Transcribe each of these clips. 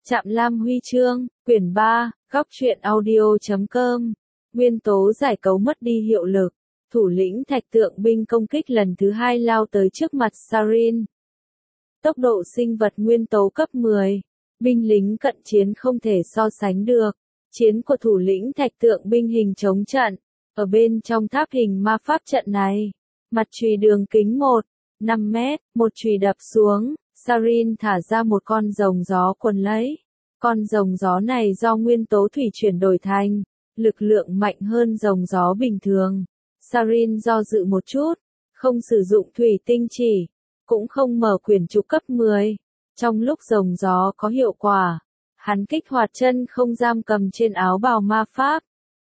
Trạm Lam Huy chương, quyển 3, góc truyện audio.com. Nguyên tố giải cấu mất đi hiệu lực. Thủ lĩnh thạch tượng binh công kích lần thứ 2 lao tới trước mặt Sarin. Tốc độ sinh vật nguyên tố cấp 10. Binh lính cận chiến không thể so sánh được. Chiến của thủ lĩnh thạch tượng binh hình chống trận. Ở bên trong tháp hình ma pháp trận này, mặt chùy đường kính 5 mét, một chùy đập xuống. Sarin thả ra một con rồng gió quấn lấy. Con rồng gió này do nguyên tố thủy chuyển đổi thành, lực lượng mạnh hơn rồng gió bình thường. Sarin do dự một chút, không sử dụng thủy tinh chỉ, cũng không mở quyển trục cấp 10. Trong lúc rồng gió có hiệu quả, hắn kích hoạt chân không giam cầm trên áo bào ma pháp.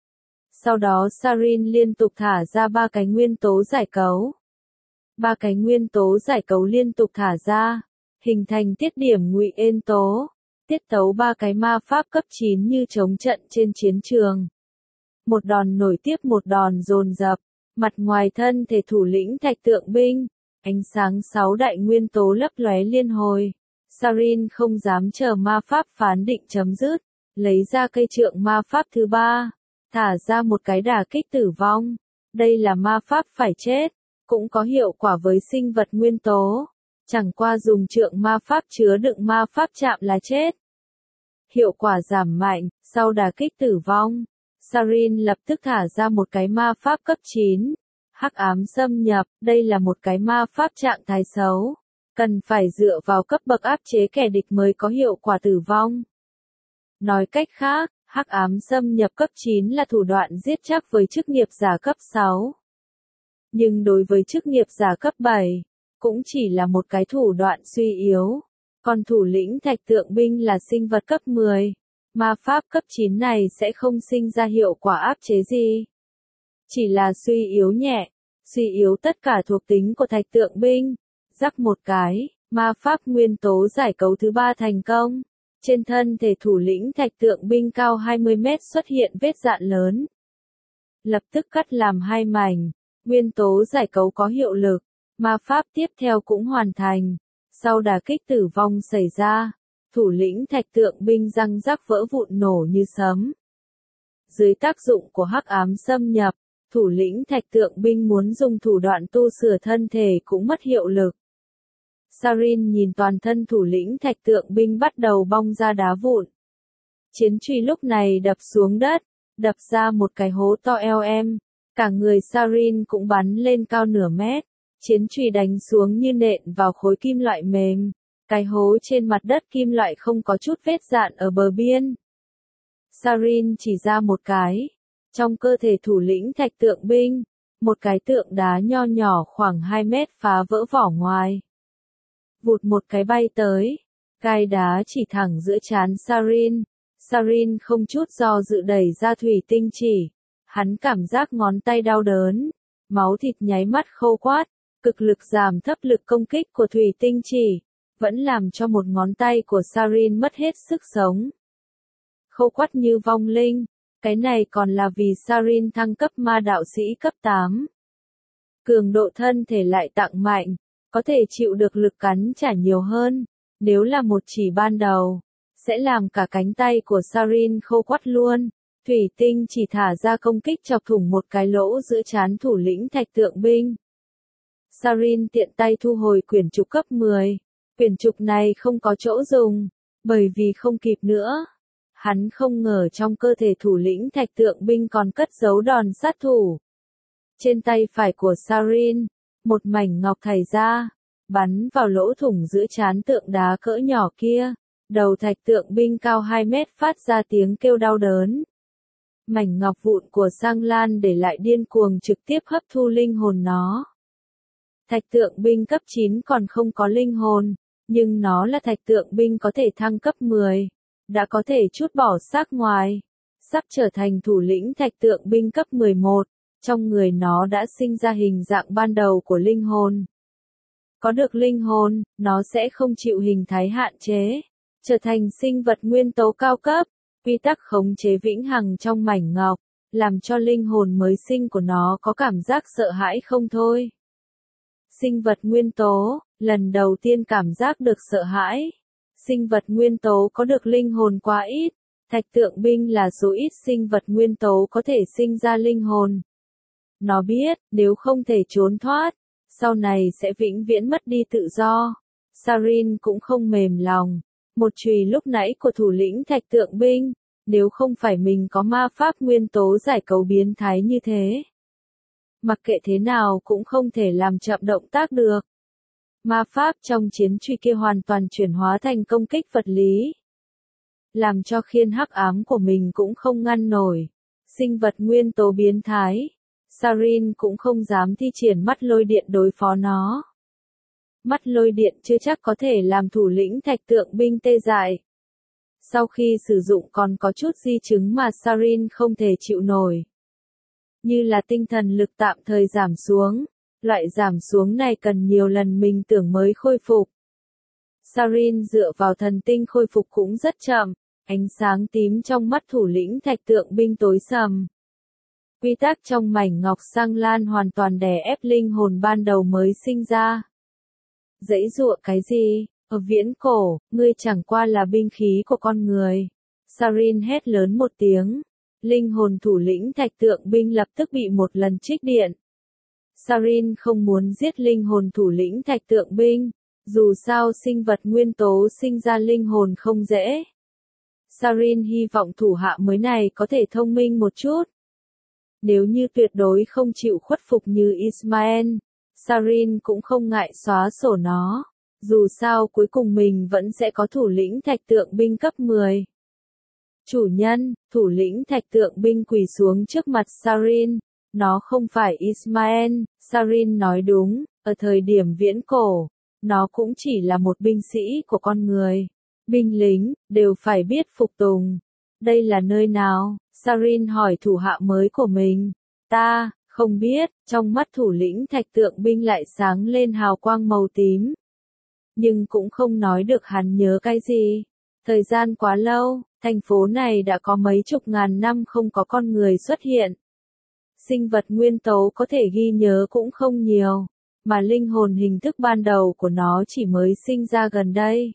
Sau đó Sarin liên tục thả ra 3 cái nguyên tố giải cấu. 3 cái nguyên tố giải cấu liên tục thả ra, hình thành tiết điểm ngụy ên tố, tiết tấu 3 cái ma pháp cấp 9 như chống trận trên chiến trường. Một đòn nổi tiếp một đòn dồn dập, mặt ngoài thân thể thủ lĩnh thạch tượng binh, ánh sáng 6 đại nguyên tố lấp lóe liên hồi. Sarin không dám chờ ma pháp phán định chấm dứt, lấy ra cây trượng ma pháp thứ 3, thả ra một cái đả kích tử vong. Đây là ma pháp phải chết, cũng có hiệu quả với sinh vật nguyên tố. Chẳng qua dùng trượng ma pháp chứa đựng ma pháp chạm là chết. Hiệu quả giảm mạnh, sau đả kích tử vong, Sarin lập tức thả ra một cái ma pháp cấp 9. Hắc ám xâm nhập, đây là một cái ma pháp trạng thái xấu. Cần phải dựa vào cấp bậc áp chế kẻ địch mới có hiệu quả tử vong. Nói cách khác, hắc ám xâm nhập cấp 9 là thủ đoạn giết chắc với chức nghiệp giả cấp 6. Nhưng đối với chức nghiệp giả cấp 7, cũng chỉ là một cái thủ đoạn suy yếu. Còn thủ lĩnh thạch tượng binh là sinh vật cấp 10. Ma pháp cấp 9 này sẽ không sinh ra hiệu quả áp chế gì. Chỉ là suy yếu nhẹ, suy yếu tất cả thuộc tính của thạch tượng binh. Rắc một cái, ma pháp nguyên tố giải cấu thứ 3 thành công. Trên thân thể thủ lĩnh thạch tượng binh cao 20 mét xuất hiện vết dạn lớn. Lập tức cắt làm 2 mảnh, nguyên tố giải cấu có hiệu lực. Ma pháp tiếp theo cũng hoàn thành. Sau đả kích tử vong xảy ra, thủ lĩnh thạch tượng binh răng rắc vỡ vụn nổ như sấm. Dưới tác dụng của hắc ám xâm nhập, thủ lĩnh thạch tượng binh muốn dùng thủ đoạn tu sửa thân thể cũng mất hiệu lực. Sarin nhìn toàn thân thủ lĩnh thạch tượng binh bắt đầu bong ra đá vụn. Chiến truy lúc này đập xuống đất, đập ra một cái hố to eo em. Cả người Sarin cũng bắn lên cao nửa mét. Chiến truy đánh xuống như nện vào khối kim loại mềm. Cái hố trên mặt đất kim loại không có chút vết dạn ở bờ biên. Sarin chỉ ra một cái. Trong cơ thể thủ lĩnh thạch tượng binh, một cái tượng đá nho nhỏ khoảng 2 mét phá vỡ vỏ ngoài. Vụt một cái bay tới. Gai đá chỉ thẳng giữa trán Sarin. Sarin không chút do dự đẩy ra thủy tinh chỉ. Hắn cảm giác ngón tay đau đớn. Máu thịt nháy mắt khô quát. Cực lực giảm thấp lực công kích của thủy tinh chỉ, vẫn làm cho một ngón tay của Sarin mất hết sức sống. Khô quắt như vong linh, cái này còn là vì Sarin thăng cấp ma đạo sĩ cấp 8. Cường độ thân thể lại tặng mạnh, có thể chịu được lực cắn trả nhiều hơn, nếu là một chỉ ban đầu, sẽ làm cả cánh tay của Sarin khô quắt luôn. Thủy tinh chỉ thả ra công kích chọc thủng một cái lỗ giữa trán thủ lĩnh thạch tượng binh. Sarin tiện tay thu hồi quyển trục cấp 10. Quyển trục này không có chỗ dùng, bởi vì không kịp nữa. Hắn không ngờ trong cơ thể thủ lĩnh thạch tượng binh còn cất giấu đòn sát thủ. Trên tay phải của Sarin, một mảnh ngọc thảy ra, bắn vào lỗ thủng giữa trán tượng đá cỡ nhỏ kia. Đầu thạch tượng binh cao 2 mét phát ra tiếng kêu đau đớn. Mảnh ngọc vụn của Sang Lan để lại điên cuồng trực tiếp hấp thu linh hồn nó. Thạch tượng binh cấp 9 còn không có linh hồn, nhưng nó là thạch tượng binh có thể thăng cấp 10, đã có thể trút bỏ xác ngoài, sắp trở thành thủ lĩnh thạch tượng binh cấp 11, trong người nó đã sinh ra hình dạng ban đầu của linh hồn. Có được linh hồn, nó sẽ không chịu hình thái hạn chế, trở thành sinh vật nguyên tố cao cấp, quy tắc khống chế vĩnh hằng trong mảnh ngọc, làm cho linh hồn mới sinh của nó có cảm giác sợ hãi không thôi. Sinh vật nguyên tố, lần đầu tiên cảm giác được sợ hãi. Sinh vật nguyên tố có được linh hồn quá ít. Thạch tượng binh là số ít sinh vật nguyên tố có thể sinh ra linh hồn. Nó biết, nếu không thể trốn thoát, sau này sẽ vĩnh viễn mất đi tự do. Sarin cũng không mềm lòng. Một chùy lúc nãy của thủ lĩnh thạch tượng binh, nếu không phải mình có ma pháp nguyên tố giải cấu biến thái như thế. Mặc kệ thế nào cũng không thể làm chậm động tác được. Ma pháp trong chiến truy kia hoàn toàn chuyển hóa thành công kích vật lý. Làm cho khiên hắc ám của mình cũng không ngăn nổi. Sinh vật nguyên tố biến thái. Sarin cũng không dám thi triển mắt lôi điện đối phó nó. Mắt lôi điện chưa chắc có thể làm thủ lĩnh thạch tượng binh tê dại. Sau khi sử dụng còn có chút di chứng mà Sarin không thể chịu nổi. Như là tinh thần lực tạm thời giảm xuống. Loại giảm xuống này cần nhiều lần mình tưởng mới khôi phục. Sarin dựa vào thần tinh khôi phục cũng rất chậm. Ánh sáng tím trong mắt thủ lĩnh thạch tượng binh tối sầm. Quy tắc trong mảnh ngọc sang lan hoàn toàn đè ép linh hồn ban đầu mới sinh ra. Giãy giụa cái gì? Ở viễn cổ, ngươi chẳng qua là binh khí của con người. Sarin hét lớn một tiếng. Linh hồn thủ lĩnh thạch tượng binh lập tức bị một lần trích điện. Sarin không muốn giết linh hồn thủ lĩnh thạch tượng binh. Dù sao sinh vật nguyên tố sinh ra linh hồn không dễ. Sarin hy vọng thủ hạ mới này có thể thông minh một chút. Nếu như tuyệt đối không chịu khuất phục như Ismael, Sarin cũng không ngại xóa sổ nó. Dù sao cuối cùng mình vẫn sẽ có thủ lĩnh thạch tượng binh cấp 10. Chủ nhân, thủ lĩnh thạch tượng binh quỳ xuống trước mặt Sarin. Nó không phải Ismael, Sarin nói đúng, ở thời điểm viễn cổ, nó cũng chỉ là một binh sĩ của con người. Binh lính, đều phải biết phục tùng. Đây là nơi nào? Sarin hỏi thủ hạ mới của mình. Ta, không biết, trong mắt thủ lĩnh thạch tượng binh lại sáng lên hào quang màu tím. Nhưng cũng không nói được hắn nhớ cái gì. Thời gian quá lâu, thành phố này đã có mấy chục ngàn năm không có con người xuất hiện. Sinh vật nguyên tố có thể ghi nhớ cũng không nhiều, mà linh hồn hình thức ban đầu của nó chỉ mới sinh ra gần đây.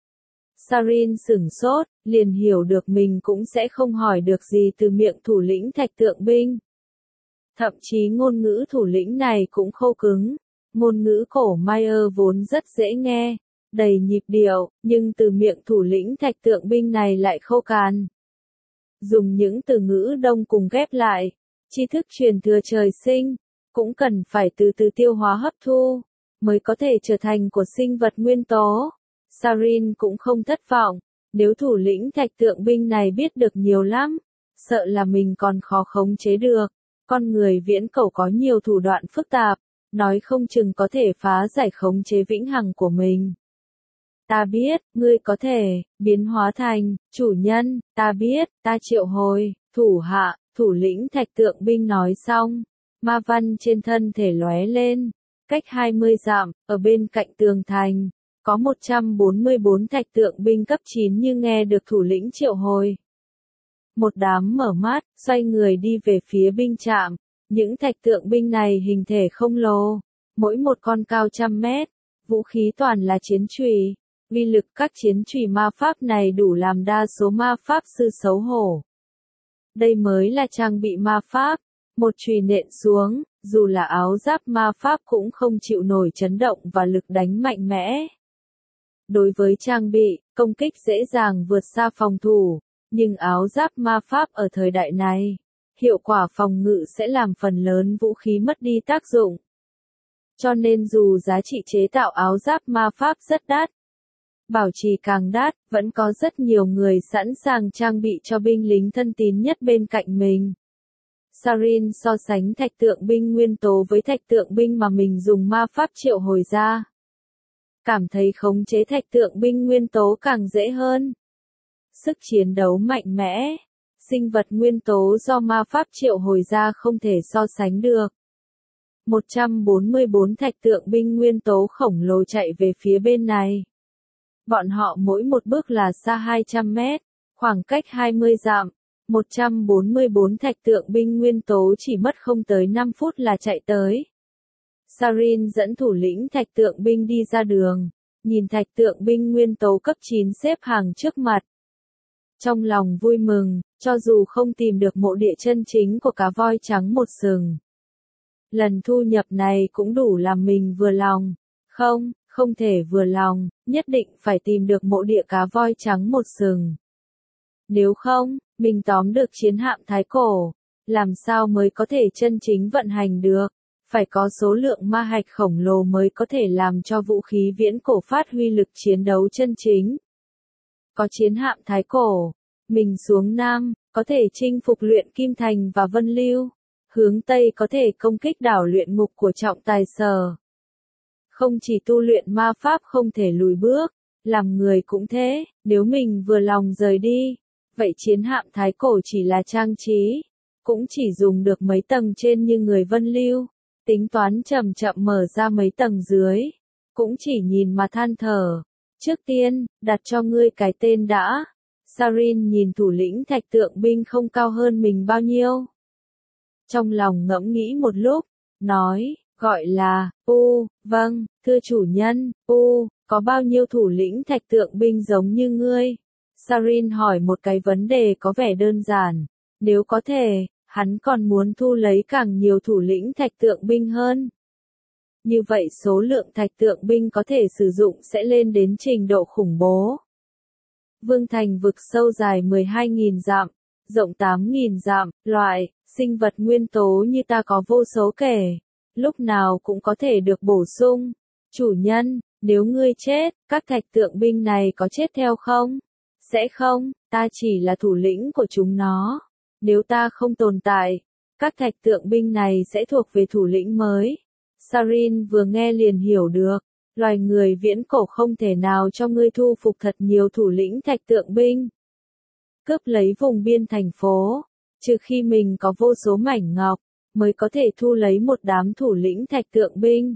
Sarin sửng sốt, liền hiểu được mình cũng sẽ không hỏi được gì từ miệng thủ lĩnh thạch tượng binh. Thậm chí ngôn ngữ thủ lĩnh này cũng khô cứng. Ngôn ngữ cổ Maya vốn rất dễ nghe, đầy nhịp điệu, nhưng từ miệng thủ lĩnh thạch tượng binh này lại khô cằn. Dùng những từ ngữ đông cùng ghép lại, tri thức truyền thừa trời sinh, cũng cần phải từ từ tiêu hóa hấp thu, mới có thể trở thành của sinh vật nguyên tố. Sarin cũng không thất vọng, nếu thủ lĩnh thạch tượng binh này biết được nhiều lắm, sợ là mình còn khó khống chế được. Con người viễn cổ có nhiều thủ đoạn phức tạp, nói không chừng có thể phá giải khống chế vĩnh hằng của mình. Ta biết, ngươi có thể, biến hóa thành, chủ nhân, ta biết, ta triệu hồi, thủ hạ, thủ lĩnh thạch tượng binh nói xong. Ma văn trên thân thể lóe lên, cách 20 dặm, ở bên cạnh tường thành, có 144 thạch tượng binh cấp 9 như nghe được thủ lĩnh triệu hồi. Một đám mở mắt, xoay người đi về phía binh trạm. Những thạch tượng binh này hình thể khổng lồ, mỗi một con cao 100 mét, vũ khí toàn là chiến chùy. Uy lực các chiến chùy ma pháp này đủ làm đa số ma pháp sư xấu hổ. Đây mới là trang bị ma pháp, một chùy nện xuống, dù là áo giáp ma pháp cũng không chịu nổi chấn động và lực đánh mạnh mẽ. Đối với trang bị, công kích dễ dàng vượt xa phòng thủ, nhưng áo giáp ma pháp ở thời đại này, hiệu quả phòng ngự sẽ làm phần lớn vũ khí mất đi tác dụng. Cho nên dù giá trị chế tạo áo giáp ma pháp rất đắt, bảo trì càng đắt, vẫn có rất nhiều người sẵn sàng trang bị cho binh lính thân tín nhất bên cạnh mình. Sarin so sánh thạch tượng binh nguyên tố với thạch tượng binh mà mình dùng ma pháp triệu hồi ra. Cảm thấy khống chế thạch tượng binh nguyên tố càng dễ hơn. Sức chiến đấu mạnh mẽ, sinh vật nguyên tố do ma pháp triệu hồi ra không thể so sánh được. 144 thạch tượng binh nguyên tố khổng lồ chạy về phía bên này. Bọn họ mỗi một bước là xa 200 mét, khoảng cách 20 dặm. 144 thạch tượng binh nguyên tố chỉ mất không tới 5 phút là chạy tới. Sarin dẫn thủ lĩnh thạch tượng binh đi ra đường, nhìn thạch tượng binh nguyên tố cấp 9 xếp hàng trước mặt. Trong lòng vui mừng, cho dù không tìm được mộ địa chân chính của cá voi trắng một sừng. Lần thu nhập này cũng đủ làm mình vừa lòng. Không, không thể vừa lòng, nhất định phải tìm được mộ địa cá voi trắng một sừng. Nếu không, mình tóm được chiến hạm thái cổ, làm sao mới có thể chân chính vận hành được? Phải có số lượng ma hạch khổng lồ mới có thể làm cho vũ khí viễn cổ phát huy lực chiến đấu chân chính. Có chiến hạm thái cổ, mình xuống Nam, có thể chinh phục luyện Kim Thành và Vân Lưu, hướng Tây có thể công kích đảo luyện ngục của Trọng Tài Sở. Không chỉ tu luyện ma pháp không thể lùi bước, làm người cũng thế, nếu mình vừa lòng rời đi, vậy chiến hạm thái cổ chỉ là trang trí, cũng chỉ dùng được mấy tầng trên như người Vân Lưu, tính toán chậm chậm mở ra mấy tầng dưới, cũng chỉ nhìn mà than thở. Trước tiên, đặt cho ngươi cái tên đã. Sarin nhìn thủ lĩnh thạch tượng binh không cao hơn mình bao nhiêu. Trong lòng ngẫm nghĩ một lúc, nói, gọi là, vâng, thưa chủ nhân, có bao nhiêu thủ lĩnh thạch tượng binh giống như ngươi? Sarin hỏi một cái vấn đề có vẻ đơn giản, nếu có thể, hắn còn muốn thu lấy càng nhiều thủ lĩnh thạch tượng binh hơn. Như vậy số lượng thạch tượng binh có thể sử dụng sẽ lên đến trình độ khủng bố. Vương thành vực sâu dài 12.000 dặm, rộng 8.000 dặm, loại, sinh vật nguyên tố như ta có vô số kể, lúc nào cũng có thể được bổ sung. Chủ nhân, nếu ngươi chết, các thạch tượng binh này có chết theo không? Sẽ không, ta chỉ là thủ lĩnh của chúng nó. Nếu ta không tồn tại, các thạch tượng binh này sẽ thuộc về thủ lĩnh mới. Sarin vừa nghe liền hiểu được, loài người viễn cổ không thể nào cho ngươi thu phục thật nhiều thủ lĩnh thạch tượng binh. Cướp lấy vùng biên thành phố, trừ khi mình có vô số mảnh ngọc, mới có thể thu lấy một đám thủ lĩnh thạch tượng binh.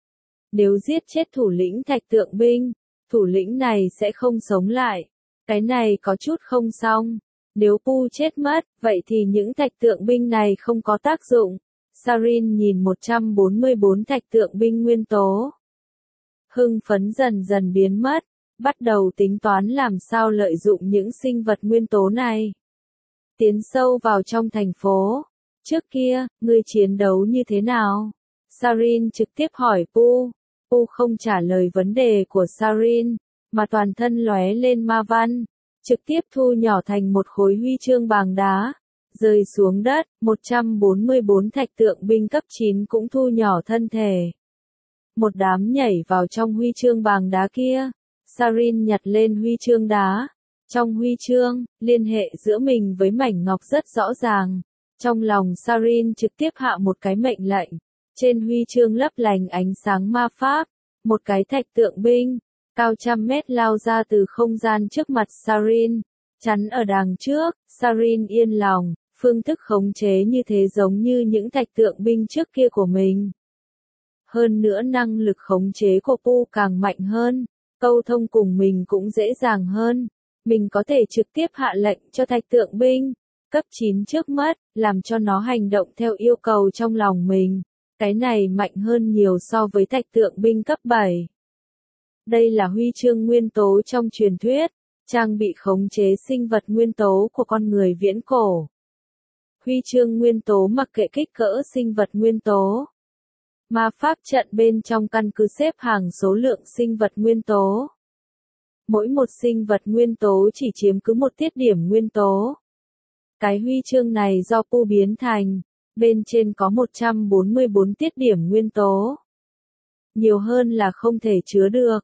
Nếu giết chết thủ lĩnh thạch tượng binh, thủ lĩnh này sẽ không sống lại. Cái này có chút không xong. Nếu Pu chết mất, vậy thì những thạch tượng binh này không có tác dụng. Sarin nhìn 144 thạch tượng binh nguyên tố. Hưng phấn dần dần biến mất, bắt đầu tính toán làm sao lợi dụng những sinh vật nguyên tố này. Tiến sâu vào trong thành phố. Trước kia, ngươi chiến đấu như thế nào? Sarin trực tiếp hỏi Pu. Pu không trả lời vấn đề của Sarin, mà toàn thân lóe lên ma văn, trực tiếp thu nhỏ thành một khối huy chương bằng đá, rơi xuống đất. 144 thạch tượng binh cấp 9 cũng thu nhỏ thân thể. Một đám nhảy vào trong huy chương bằng đá kia. Sarin nhặt lên huy chương đá. Trong huy chương, liên hệ giữa mình với mảnh ngọc rất rõ ràng. Trong lòng Sarin trực tiếp hạ một cái mệnh lệnh. Trên huy chương lấp lánh ánh sáng ma pháp. Một cái thạch tượng binh, cao trăm mét lao ra từ không gian trước mặt Sarin. Chắn ở đằng trước, Sarin yên lòng, phương thức khống chế như thế giống như những thạch tượng binh trước kia của mình. Hơn nữa năng lực khống chế của Pu càng mạnh hơn, câu thông cùng mình cũng dễ dàng hơn. Mình có thể trực tiếp hạ lệnh cho thạch tượng binh, cấp 9 trước mắt, làm cho nó hành động theo yêu cầu trong lòng mình. Cái này mạnh hơn nhiều so với thạch tượng binh cấp 7. Đây là huy chương nguyên tố trong truyền thuyết, trang bị khống chế sinh vật nguyên tố của con người viễn cổ. Huy chương nguyên tố mặc kệ kích cỡ sinh vật nguyên tố. Ma pháp trận bên trong căn cứ xếp hàng số lượng sinh vật nguyên tố. Mỗi một sinh vật nguyên tố chỉ chiếm cứ một tiết điểm nguyên tố. Cái huy chương này do Pu biến thành, bên trên có 144 tiết điểm nguyên tố. Nhiều hơn là không thể chứa được.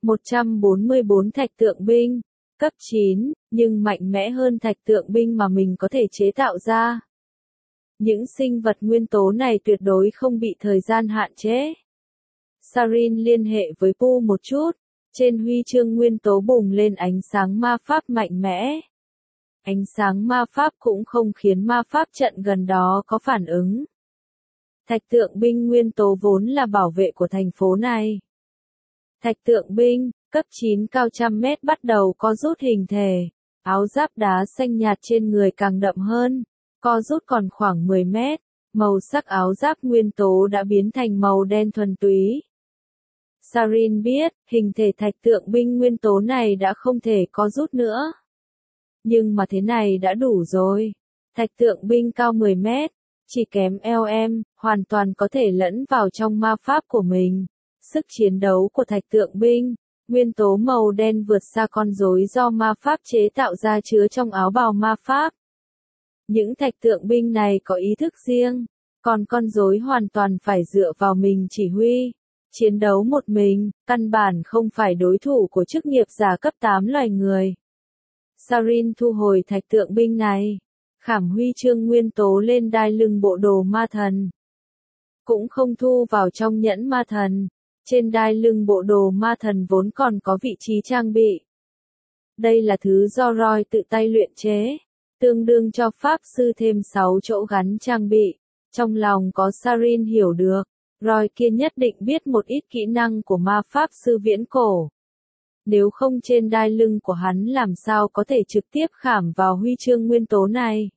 144 thạch tượng binh, cấp 9, nhưng mạnh mẽ hơn thạch tượng binh mà mình có thể chế tạo ra. Những sinh vật nguyên tố này tuyệt đối không bị thời gian hạn chế. Sarin liên hệ với Pu một chút, trên huy chương nguyên tố bùng lên ánh sáng ma pháp mạnh mẽ. Ánh sáng ma pháp cũng không khiến ma pháp trận gần đó có phản ứng. Thạch tượng binh nguyên tố vốn là bảo vệ của thành phố này. Thạch tượng binh, cấp 9 cao trăm mét bắt đầu co rút hình thể. Áo giáp đá xanh nhạt trên người càng đậm hơn, co rút còn khoảng 10 mét. Màu sắc áo giáp nguyên tố đã biến thành màu đen thuần túy. Sarin biết, hình thể thạch tượng binh nguyên tố này đã không thể có rút nữa. Nhưng mà thế này đã đủ rồi. Thạch tượng binh cao 10 mét, chỉ kém LM, hoàn toàn có thể lẫn vào trong ma pháp của mình. Sức chiến đấu của thạch tượng binh, nguyên tố màu đen vượt xa con rối do ma pháp chế tạo ra chứa trong áo bào ma pháp. Những thạch tượng binh này có ý thức riêng, còn con rối hoàn toàn phải dựa vào mình chỉ huy. Chiến đấu một mình, căn bản không phải đối thủ của chức nghiệp giả cấp 8 loài người. Sarin thu hồi thạch tượng binh này, khảm huy chương nguyên tố lên đai lưng bộ đồ ma thần. Cũng không thu vào trong nhẫn ma thần, trên đai lưng bộ đồ ma thần vốn còn có vị trí trang bị. Đây là thứ do Roy tự tay luyện chế, tương đương cho pháp sư thêm 6 chỗ gắn trang bị. Trong lòng có Sarin hiểu được, Roy kia nhất định biết một ít kỹ năng của ma pháp sư viễn cổ. Nếu không trên đai lưng của hắn làm sao có thể trực tiếp khảm vào huy chương nguyên tố này.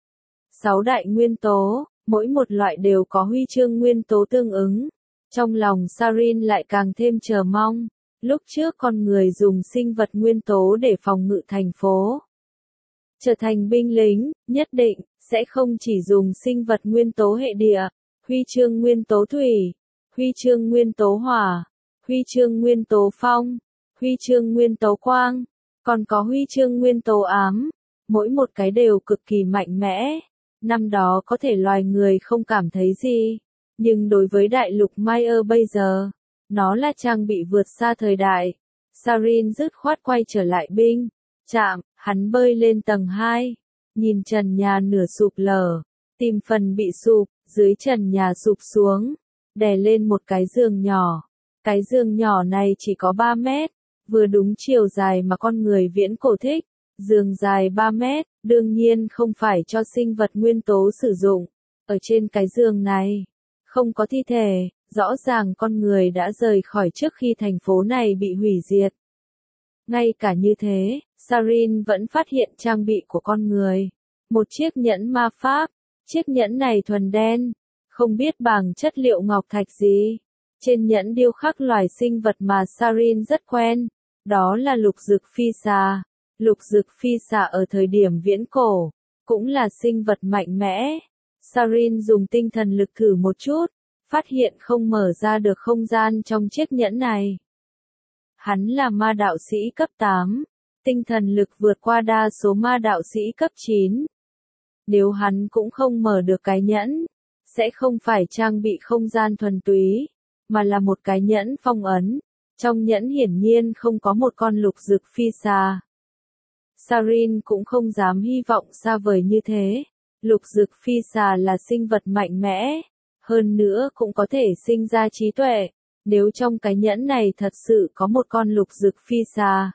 6 đại nguyên tố, mỗi một loại đều có huy chương nguyên tố tương ứng. Trong lòng Sarin lại càng thêm chờ mong. Lúc trước con người dùng sinh vật nguyên tố để phòng ngự thành phố. Trở thành binh lính, nhất định, sẽ không chỉ dùng sinh vật nguyên tố hệ địa, huy chương nguyên tố thủy, huy chương nguyên tố hỏa, huy chương nguyên tố phong, huy chương nguyên tố quang, còn có huy chương nguyên tố ám. Mỗi một cái đều cực kỳ mạnh mẽ. Năm đó có thể loài người không cảm thấy gì, nhưng đối với đại lục Mayer bây giờ, nó là trang bị vượt xa thời đại. Sarin dứt khoát quay trở lại binh trạm, hắn bơi lên tầng 2, nhìn trần nhà nửa sụp lở, tìm phần bị sụp, dưới trần nhà sụp xuống, đè lên một cái giường nhỏ. Cái giường nhỏ này chỉ có 3 mét, vừa đúng chiều dài mà con người viễn cổ thích. Giường dài 3 mét, đương nhiên không phải cho sinh vật nguyên tố sử dụng. Ở trên cái giường này, không có thi thể, rõ ràng con người đã rời khỏi trước khi thành phố này bị hủy diệt. Ngay cả như thế, Sarin vẫn phát hiện trang bị của con người. Một chiếc nhẫn ma pháp, chiếc nhẫn này thuần đen, không biết bằng chất liệu ngọc thạch gì. Trên nhẫn điêu khắc loài sinh vật mà Sarin rất quen, đó là lục dực phi xà. Lục dực phi xà ở thời điểm viễn cổ, cũng là sinh vật mạnh mẽ. Sarin dùng tinh thần lực thử một chút, phát hiện không mở ra được không gian trong chiếc nhẫn này. Hắn là ma đạo sĩ cấp 8, tinh thần lực vượt qua đa số ma đạo sĩ cấp 9. Nếu hắn cũng không mở được cái nhẫn, sẽ không phải trang bị không gian thuần túy, mà là một cái nhẫn phong ấn. Trong nhẫn hiển nhiên không có một con lục dực phi xà. Sarin cũng không dám hy vọng xa vời như thế. Lục dực phi xà là sinh vật mạnh mẽ, hơn nữa cũng có thể sinh ra trí tuệ. Nếu trong cái nhẫn này thật sự có một con lục dực phi xà,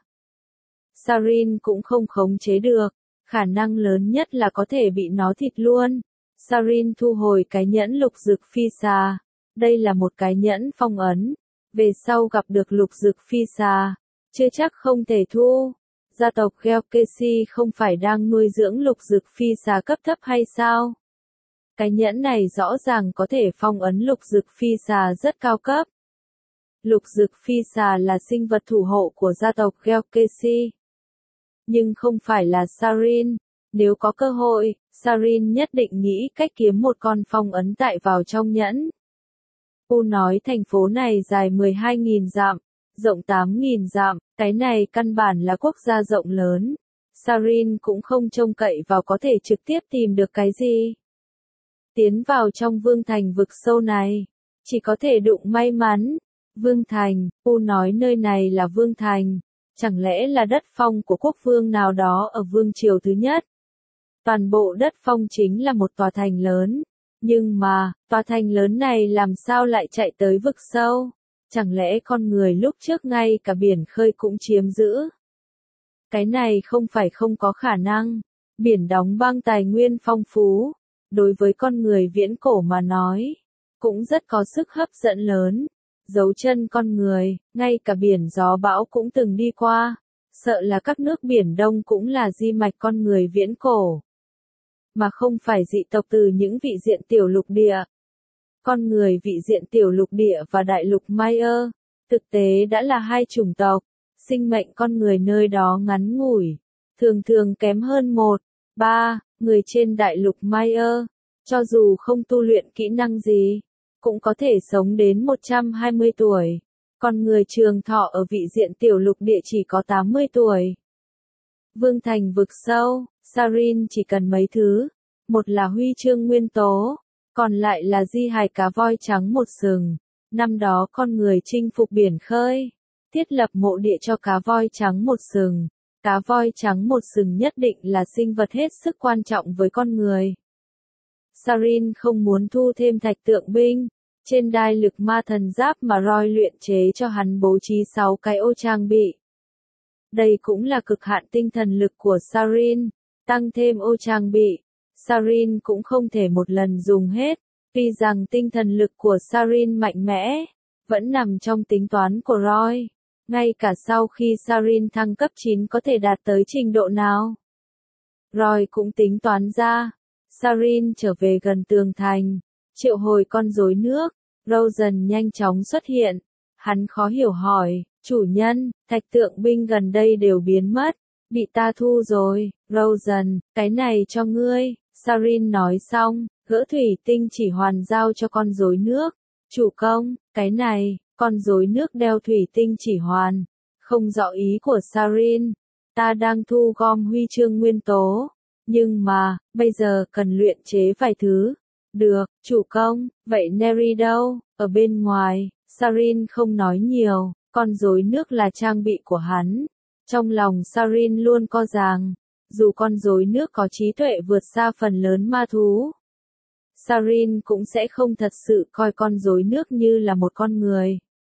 Sarin cũng không khống chế được, khả năng lớn nhất là có thể bị nó thịt luôn. Sarin thu hồi cái nhẫn lục dực phi xà. Đây là một cái nhẫn phong ấn. Về sau gặp được lục dực phi xà, chưa chắc không thể thu. Gia tộc Gelkesi không phải đang nuôi dưỡng lục dực phi xà cấp thấp hay sao? Cái nhẫn này rõ ràng có thể phong ấn lục dực phi xà rất cao cấp. Lục dực phi xà là sinh vật thủ hộ của gia tộc Gelkesi. Nhưng không phải là Sarin. Nếu có cơ hội, Sarin nhất định nghĩ cách kiếm một con phong ấn tại vào trong nhẫn. U nói thành phố này dài 12.000 dặm, rộng 8.000 dặm, cái này căn bản là quốc gia rộng lớn. Sarin cũng không trông cậy vào có thể trực tiếp tìm được cái gì. Tiến vào trong vương thành vực sâu này, chỉ có thể đụng may mắn. Vương thành, U nói nơi này là vương thành, chẳng lẽ là đất phong của quốc vương nào đó ở vương triều thứ nhất. Toàn bộ đất phong chính là một tòa thành lớn. Nhưng mà, tòa thành lớn này làm sao lại chạy tới vực sâu? Chẳng lẽ con người lúc trước ngay cả biển khơi cũng chiếm giữ? Cái này không phải không có khả năng. Biển đóng băng tài nguyên phong phú. Đối với con người viễn cổ mà nói, cũng rất có sức hấp dẫn lớn. Dấu chân con người, ngay cả biển gió bão cũng từng đi qua. Sợ là các nước biển Đông cũng là di mạch con người viễn cổ. Mà không phải dị tộc từ những vị diện tiểu lục địa. Con người vị diện tiểu lục địa và đại lục Mayer, Thực tế đã là hai chủng tộc, sinh mệnh con người nơi đó ngắn ngủi, thường thường kém hơn 1/3 người trên đại lục Maya, cho dù không tu luyện kỹ năng gì, cũng có thể sống đến 120 tuổi. Còn người trường thọ ở vị diện tiểu lục địa chỉ có 80 tuổi. Vương thành vực sâu, Sarin chỉ cần mấy thứ, một là huy chương nguyên tố, còn lại là di hài cá voi trắng một sừng. Năm đó con người chinh phục biển khơi, thiết lập mộ địa cho cá voi trắng một sừng. Cá voi trắng một sừng nhất định là sinh vật hết sức quan trọng với con người. Sarin không muốn thu thêm thạch tượng binh. Trên đai lực ma thần giáp mà Roy luyện chế cho hắn bố trí 6 cái ô trang bị. Đây cũng là cực hạn tinh thần lực của Sarin, tăng thêm ô trang bị. Sarin cũng không thể một lần dùng hết, vì rằng tinh thần lực của Sarin mạnh mẽ, vẫn nằm trong tính toán của Roy. Ngay cả sau khi Sarin thăng cấp 9 có thể đạt tới trình độ nào. Roy cũng tính toán ra. Sarin trở về gần tường thành, triệu hồi con rối nước. Rosen nhanh chóng xuất hiện. Hắn khó hiểu hỏi, chủ nhân, thạch tượng binh gần đây đều biến mất, bị ta thu rồi. Rosen, cái này cho ngươi. Sarin nói xong, gỡ thủy tinh chỉ hoàn giao cho con rối nước. Chủ công, cái này, con rối nước đeo thủy tinh chỉ hoàn. Không rõ ý của Sarin. Ta đang thu gom huy chương nguyên tố. Nhưng mà, bây giờ cần luyện chế vài thứ. Được, chủ công, vậy Neri đâu? Ở bên ngoài, Sarin không nói nhiều, con rối nước là trang bị của hắn. Trong lòng Sarin luôn co rằng, dù con rối nước có trí tuệ vượt xa phần lớn ma thú, Sarin cũng sẽ không thật sự coi con rối nước như là một con người.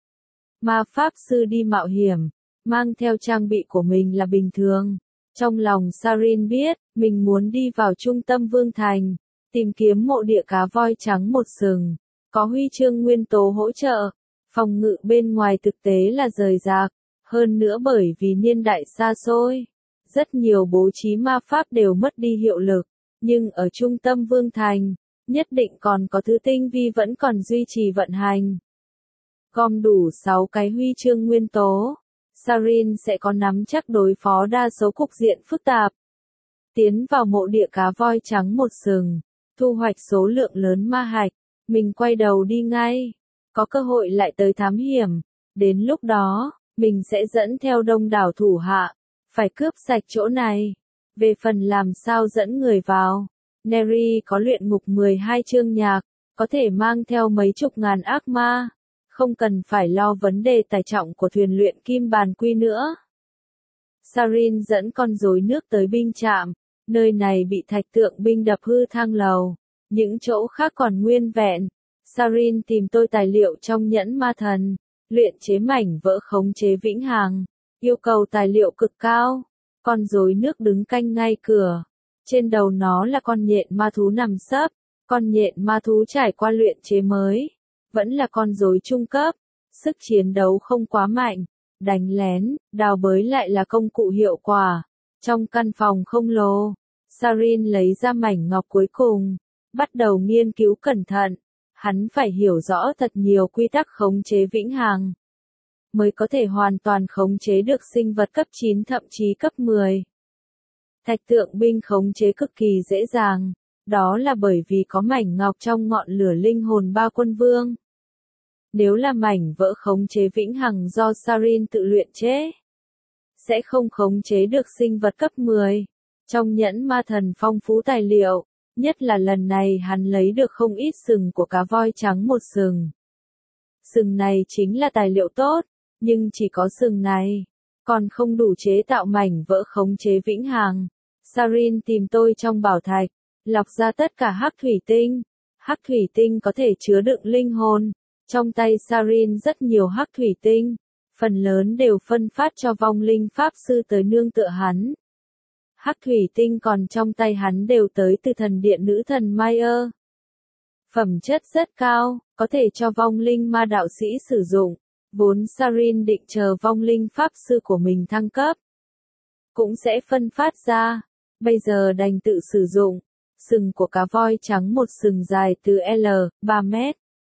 Ma pháp sư đi mạo hiểm, mang theo trang bị của mình là bình thường. Trong lòng Sarin biết, mình muốn đi vào trung tâm vương thành, tìm kiếm mộ địa cá voi trắng một sừng, có huy chương nguyên tố hỗ trợ. Phòng ngự bên ngoài thực tế là rời rạc, hơn nữa bởi vì niên đại xa xôi, rất nhiều bố trí ma pháp đều mất đi hiệu lực, nhưng ở trung tâm vương thành, nhất định còn có thứ tinh vi vẫn còn duy trì vận hành. Gom đủ 6 cái huy chương nguyên tố, Sarin sẽ có nắm chắc đối phó đa số cục diện phức tạp. Tiến vào mộ địa cá voi trắng một sừng, thu hoạch số lượng lớn ma hạch, mình quay đầu đi ngay, có cơ hội lại tới thám hiểm, đến lúc đó, mình sẽ dẫn theo đông đảo thủ hạ, phải cướp sạch chỗ này. Về phần làm sao dẫn người vào, Neri có luyện ngục 12 chương nhạc, có thể mang theo mấy chục ngàn ác ma, không cần phải lo vấn đề tải trọng của thuyền luyện kim bàn quy nữa. Sarin dẫn con rối nước tới binh trạm, nơi này bị thạch tượng binh đập hư thang lầu, những chỗ khác còn nguyên vẹn. Sarin tìm tôi tài liệu trong nhẫn ma thần, luyện chế mảnh vỡ khống chế vĩnh hằng, yêu cầu tài liệu cực cao. Con rối nước đứng canh ngay cửa, trên đầu nó là con nhện ma thú nằm sấp, con nhện ma thú trải qua luyện chế mới, vẫn là con rối trung cấp, sức chiến đấu không quá mạnh, đánh lén, đào bới lại là công cụ hiệu quả. Trong căn phòng không lồ, Sarin lấy ra mảnh ngọc cuối cùng, bắt đầu nghiên cứu cẩn thận. Hắn phải hiểu rõ thật nhiều quy tắc khống chế vĩnh hằng, mới có thể hoàn toàn khống chế được sinh vật cấp 9 thậm chí cấp 10. Thạch tượng binh khống chế cực kỳ dễ dàng, đó là bởi vì có mảnh ngọc trong ngọn lửa linh hồn ba quân vương. Nếu là mảnh vỡ khống chế vĩnh hằng do Sarin tự luyện chế, sẽ không khống chế được sinh vật cấp 10. Trong nhẫn ma thần phong phú tài liệu, nhất là lần này hắn lấy được không ít sừng của cá voi trắng một sừng. Sừng này chính là tài liệu tốt, nhưng chỉ có sừng này, còn không đủ chế tạo mảnh vỡ khống chế vĩnh hằng. Sarin tìm tôi trong bảo thạch, lọc ra tất cả hắc thủy tinh. Hắc thủy tinh có thể chứa đựng linh hồn. Trong tay Sarin rất nhiều hắc thủy tinh, phần lớn đều phân phát cho vong linh pháp sư tới nương tựa hắn. Hắc thủy tinh còn trong tay hắn đều tới từ thần điện nữ thần Maya. Phẩm chất rất cao, có thể cho vong linh ma đạo sĩ sử dụng. Vốn Sarin định chờ vong linh pháp sư của mình thăng cấp, cũng sẽ phân phát ra, bây giờ đành tự sử dụng. Sừng của cá voi trắng một sừng dài từ L, 3 mét.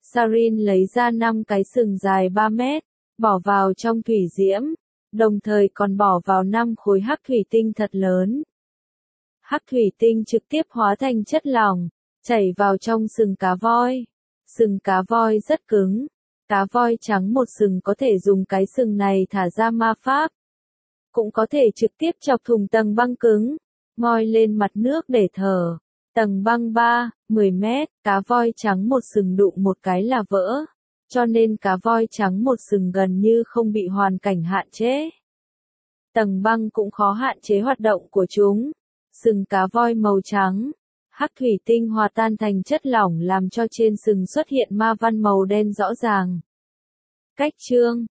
Sarin lấy ra 5 cái sừng dài 3 mét, bỏ vào trong thủy diễm, đồng thời còn bỏ vào 5 khối hắc thủy tinh thật lớn. Hắc thủy tinh trực tiếp hóa thành chất lỏng, chảy vào trong sừng cá voi. Sừng cá voi rất cứng. Cá voi trắng một sừng có thể dùng cái sừng này thả ra ma pháp. Cũng có thể trực tiếp chọc thủng tầng băng cứng, ngoi lên mặt nước để thở. Tầng băng 10 mét, cá voi trắng một sừng đụng một cái là vỡ. Cho nên cá voi trắng một sừng gần như không bị hoàn cảnh hạn chế. Tầng băng cũng khó hạn chế hoạt động của chúng. Sừng cá voi màu trắng, hắc thủy tinh hòa tan thành chất lỏng làm cho trên sừng xuất hiện ma văn màu đen rõ ràng. Cách chương